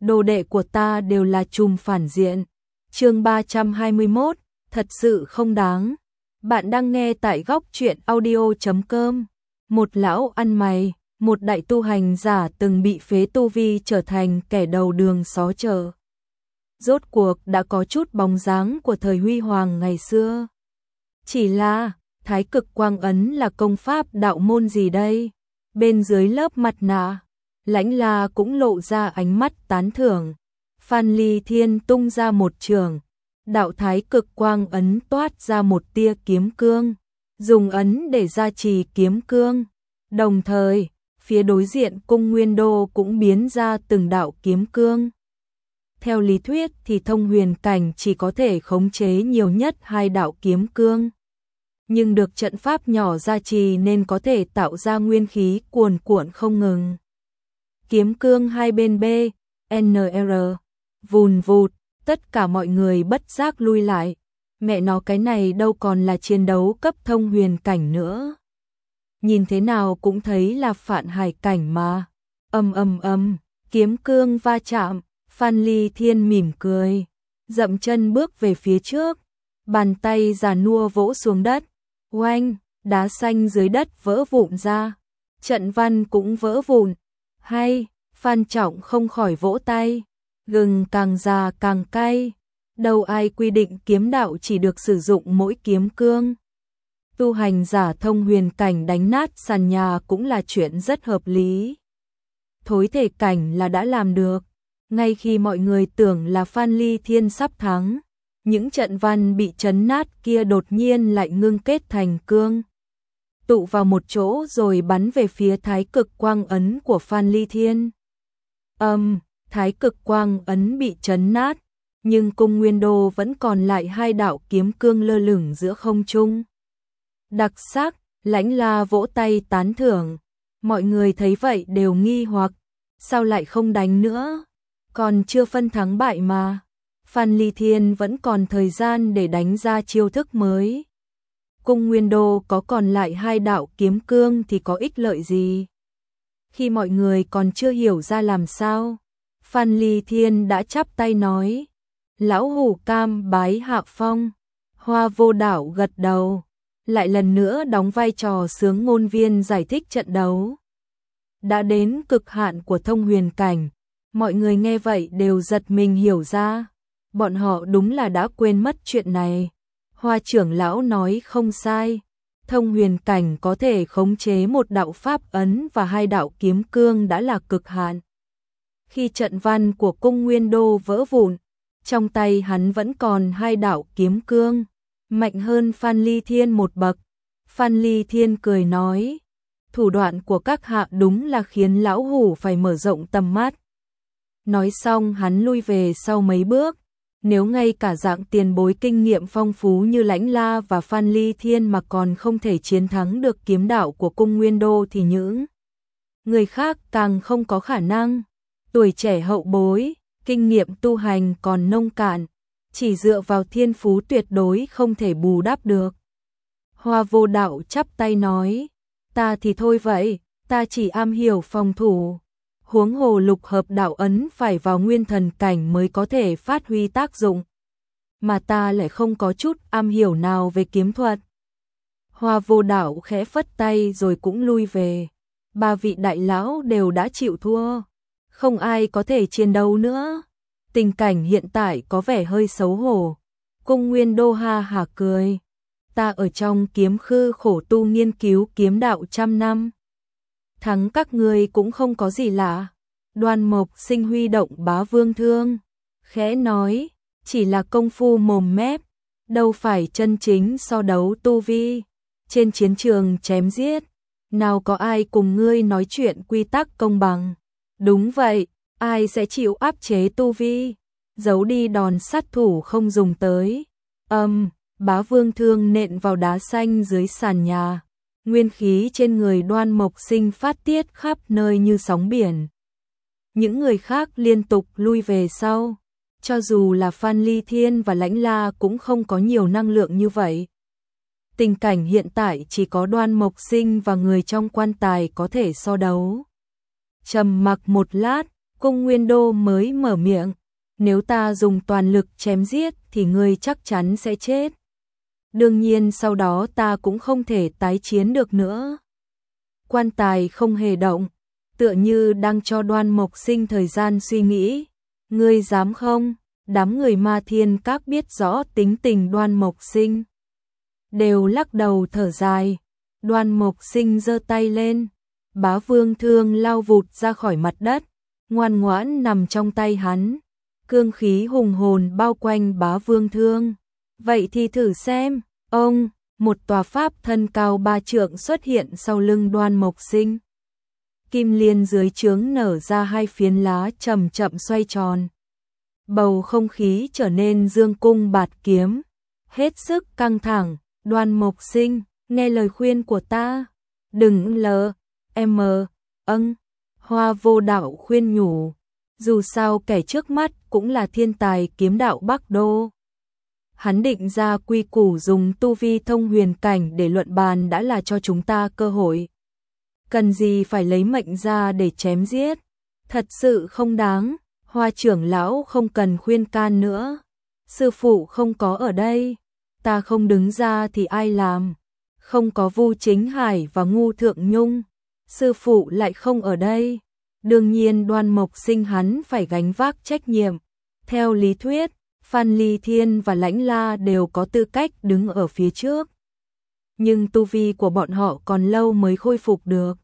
đồ đệ của ta đều là trùm phản diện. Chương 321, thật sự không đáng. Bạn đang nghe tại góc truyện audio.com. Một lão ăn mày, một đại tu hành giả từng bị phế tu vi trở thành kẻ đầu đường xó chợ. Rốt cuộc đã có chút bóng dáng của thời huy hoàng ngày xưa. Chỉ là, Thái Cực Quang Ấn là công pháp đạo môn gì đây? Bên dưới lớp mặt nạ, Lãnh La cũng lộ ra ánh mắt tán thưởng. Phan Ly Thiên tung ra một trường, đạo Thái Cực Quang Ấn toát ra một tia kiếm cương, dùng ấn để gia trì kiếm cương. Đồng thời, phía đối diện cung Nguyên Đô cũng biến ra từng đạo kiếm cương. Theo lý thuyết thì thông huyền cảnh chỉ có thể khống chế nhiều nhất 2 đạo kiếm cương. Nhưng được trận pháp nhỏ gia trì nên có thể tạo ra nguyên khí cuồn cuộn không ngừng. Kiếm cương hai bên B, NR, vùn vụt, tất cả mọi người bất giác lui lại. Mẹ nó, cái này đâu còn là chiến đấu cấp thông huyền cảnh nữa. Nhìn thế nào cũng thấy là phản hải cảnh mà. Kiếm cương va chạm, Phan Ly Thiên mỉm cười, dậm chân bước về phía trước, bàn tay già nua vỗ xuống đất. Oanh, đá xanh dưới đất vỡ vụn ra, trận văn cũng vỡ vụn. Hay, Phan Trọng không khỏi vỗ tay, gừng càng già càng cay. Đâu ai quy định kiếm đạo chỉ được sử dụng mỗi kiếm cương. Tu hành giả thông huyền cảnh đánh nát sàn nhà cũng là chuyện rất hợp lý. Thối thể cảnh là đã làm được. Ngay khi mọi người tưởng là Phan Ly Thiên sắp thắng, những trận văn bị chấn nát kia đột nhiên lại ngưng kết thành cương, tụ vào một chỗ rồi bắn về phía Thái Cực Quang Ấn của Phan Ly Thiên. Thái Cực Quang Ấn bị chấn nát, nhưng cung Nguyên Đô vẫn còn lại 2 đạo kiếm cương lơ lửng giữa không trung. Đặc sắc, Lãnh La vỗ tay tán thưởng. Mọi người thấy vậy đều nghi hoặc, sao lại không đánh nữa? Còn chưa phân thắng bại mà. Phan Ly Thiên vẫn còn thời gian để đánh ra chiêu thức mới. Cung Nguyên Đô có còn lại 2 đạo kiếm cương thì có ích lợi gì? Khi mọi người còn chưa hiểu ra làm sao, Phan Ly Thiên đã chắp tay nói: Lão hủ cam bái hạ phong. Hoa Vô Đảo gật đầu, lại lần nữa đóng vai trò sướng ngôn viên giải thích trận đấu. Đã đến cực hạn của thông huyền cảnh, mọi người nghe vậy đều giật mình hiểu ra. Bọn họ đúng là đã quên mất chuyện này. Hoa trưởng lão nói không sai. Thông huyền cảnh có thể khống chế một đạo pháp ấn và 2 đạo kiếm cương đã là cực hạn. Khi trận văn của cung Nguyên Đô vỡ vụn, trong tay hắn vẫn còn 2 đạo kiếm cương, mạnh hơn Phan Ly Thiên một bậc. Phan Ly Thiên cười nói: thủ đoạn của các hạ đúng là khiến lão hủ phải mở rộng tầm mắt. Nói xong hắn lui về sau mấy bước. Nếu ngay cả dạng tiền bối kinh nghiệm phong phú như Lãnh La và Phan Ly Thiên mà còn không thể chiến thắng được kiếm đạo của cung Nguyên Đô thì những người khác càng không có khả năng. Tuổi trẻ hậu bối, kinh nghiệm tu hành còn nông cạn, chỉ dựa vào thiên phú tuyệt đối không thể bù đắp được. Hoa Vô Đạo chắp tay nói: ta thì thôi vậy, ta chỉ am hiểu phòng thủ. Huống hồ lục hợp đạo ấn phải vào nguyên thần cảnh mới có thể phát huy tác dụng, mà ta lại không có chút am hiểu nào về kiếm thuật. Hoa Vô Đạo khẽ phất tay rồi cũng lui về. 3 vị đại lão đều đã chịu thua, không ai có thể chiến đấu nữa. Tình cảnh hiện tại có vẻ hơi xấu hổ. Cung Nguyên Đô ha hả cười: ta ở trong kiếm khư khổ tu nghiên cứu kiếm đạo 100 năm. Thắng các ngươi cũng không có gì lạ. Đoan Mộc Sinh huy động Bá Vương Thương, khẽ nói: chỉ là công phu mồm mép, đâu phải chân chính so đấu tu vi. Trên chiến trường chém giết, nào có ai cùng ngươi nói chuyện quy tắc công bằng. Đúng vậy, ai sẽ chịu áp chế tu vi, giấu đi đòn sát thủ không dùng tới. Bá Vương Thương nện vào đá xanh dưới sàn nhà. Nguyên khí trên người Đoan Mộc Sinh phát tiết khắp nơi như sóng biển. Những người khác liên tục lui về sau. Cho dù là Phan Ly Thiên và Lãnh La cũng không có nhiều năng lượng như vậy. Tình cảnh hiện tại chỉ có Đoan Mộc Sinh và người trong quan tài có thể so đấu. Trầm mặc một lát, Cung Nguyên Đô mới mở miệng, nếu ta dùng toàn lực chém giết thì ngươi chắc chắn sẽ chết. Đương nhiên sau đó ta cũng không thể tái chiến được nữa. Quan Tài không hề động, tựa như đang cho Đoan Mộc Sinh thời gian suy nghĩ. Ngươi dám không? Đám người Ma Thiên Các biết rõ tính tình Đoan Mộc Sinh, đều lắc đầu thở dài. Đoan Mộc Sinh giơ tay lên, Bá Vương Thương lao vụt ra khỏi mặt đất, ngoan ngoãn nằm trong tay hắn. Cương khí hùng hồn bao quanh Bá Vương Thương. Vậy thì thử xem. Ông, một tòa pháp thân cao 3 trượng xuất hiện sau lưng Đoan Mộc Sinh. Kim liên dưới trướng nở ra 2 phiến lá chậm chậm xoay tròn. Bầu không khí trở nên dương cung bạt kiếm, hết sức căng thẳng. Đoan Mộc Sinh, nghe lời khuyên của ta, đừng Hoa Vô Đạo khuyên nhủ, dù sao kẻ trước mắt cũng là thiên tài kiếm đạo Bắc Đô. Hắn định ra quy củ dùng tu vi thông huyền cảnh để luận bàn đã là cho chúng ta cơ hội. Cần gì phải lấy mệnh ra để chém giết, thật sự không đáng. Hoa trưởng lão không cần khuyên can nữa, sư phụ không có ở đây, ta không đứng ra thì ai làm? Không có Vu Chính Hải và Ngu Thượng Nhung, sư phụ lại không ở đây, đương nhiên Đoan Mộc Sinh hắn phải gánh vác trách nhiệm. Theo lý thuyết, Phan Ly Thiên và Lãnh La đều có tư cách đứng ở phía trước, nhưng tu vi của bọn họ còn lâu mới khôi phục được.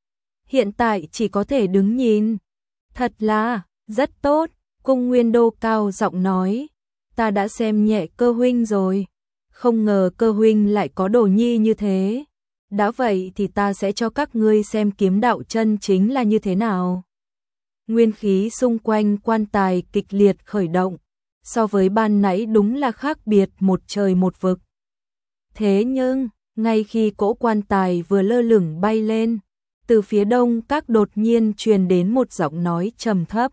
Hiện tại chỉ có thể đứng nhìn. Thật là rất tốt, Cung Nguyên Đô cao giọng nói, ta đã xem nhẹ Cơ huynh rồi, không ngờ Cơ huynh lại có đồ nhi như thế. Đã vậy thì ta sẽ cho các ngươi xem kiếm đạo chân chính là như thế nào. Nguyên khí xung quanh quan tài kịch liệt khởi động, so với ban nãy đúng là khác biệt một trời một vực. Thế nhưng, ngay khi cỗ quan tài vừa lơ lửng bay lên, từ phía đông các đột nhiên truyền đến một giọng nói trầm thấp.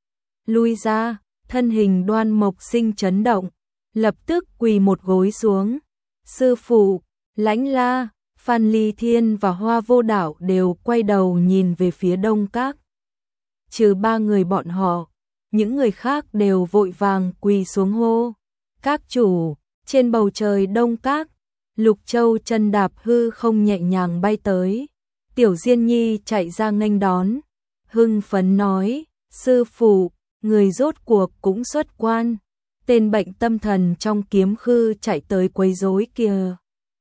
Lui ra, thân hình Đoan Mộc Sinh chấn động, lập tức quỳ một gối xuống. Sư phụ, Lãnh La, Phan Ly Thiên và Hoa Vô Đạo đều quay đầu nhìn về phía đông các. Trừ 3 người bọn họ, những người khác đều vội vàng quỳ xuống hô. Các chủ, trên bầu trời đông các, Lục Châu chân đạp hư không nhẹ nhàng bay tới. Tiểu Diên Nhi chạy ra nghênh đón, hưng phấn nói, sư phụ, người rốt cuộc cũng xuất quan, tên bệnh tâm thần trong kiếm khư chạy tới quấy rối kìa.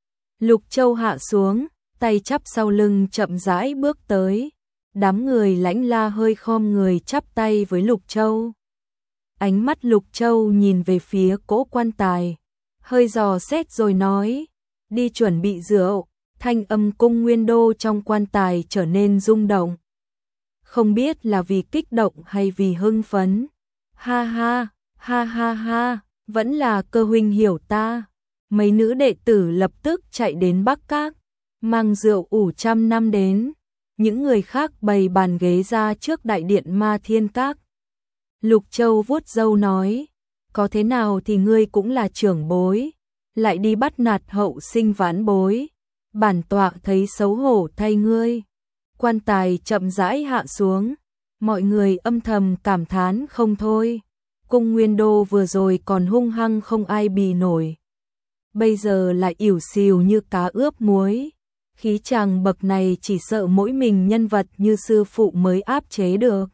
Lục Châu hạ xuống, tay chắp sau lưng chậm rãi bước tới, đám người Lãnh La hơi khom người chắp tay với Lục Châu. Ánh mắt Lục Châu nhìn về phía cỗ quan tài, hơi dò xét rồi nói, đi chuẩn bị rượu. Thanh âm Cung Nguyên Đô trong quan tài trở nên rung động. Không biết là vì kích động hay vì hưng phấn. Ha ha, ha ha ha, vẫn là Cơ huynh hiểu ta. Mấy nữ đệ tử lập tức chạy đến Bắc Các, mang rượu ủ 100 năm đến. Những người khác bày bàn ghế ra trước đại điện Ma Thiên Các. Lục Châu vuốt râu nói, có thế nào thì ngươi cũng là trưởng bối, lại đi bắt nạt hậu sinh vãn bối. Bản tọa thấy xấu hổ thay ngươi. Quan tài chậm rãi hạ xuống, mọi người âm thầm cảm thán không thôi. Cung Nguyên Đô vừa rồi còn hung hăng không ai bì nổi, bây giờ lại ỉu xìu như cá ướp muối. Khí chàng bậc này chỉ sợ mỗi mình nhân vật như sư phụ mới áp chế được.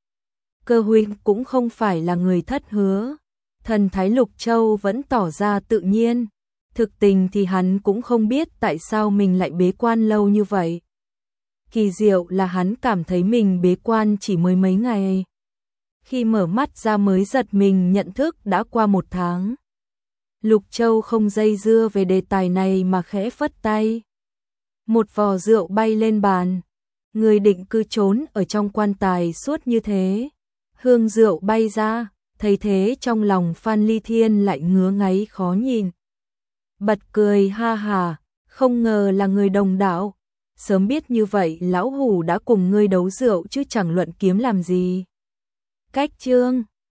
Cơ huynh cũng không phải là người thất hứa. Thần thái Lục Châu vẫn tỏ ra tự nhiên. Thực tình thì hắn cũng không biết tại sao mình lại bế quan lâu như vậy. Kỳ diệu là hắn cảm thấy mình bế quan chỉ mới mấy ngày. Khi mở mắt ra mới giật mình nhận thức đã qua 1 tháng. Lục Châu không dây dưa về đề tài này mà khẽ phất tay. Một vò rượu bay lên bàn. Người định cư trốn ở trong quan tài suốt như thế. Hương rượu bay ra, thấy thế trong lòng Phan Ly Thiên lại ngứa ngáy khó nhìn. Bật cười ha hà, không ngờ là người đồng đạo. Sớm biết như vậy lão hủ đã cùng ngươi đấu rượu chứ chẳng luận kiếm làm gì. Cách chương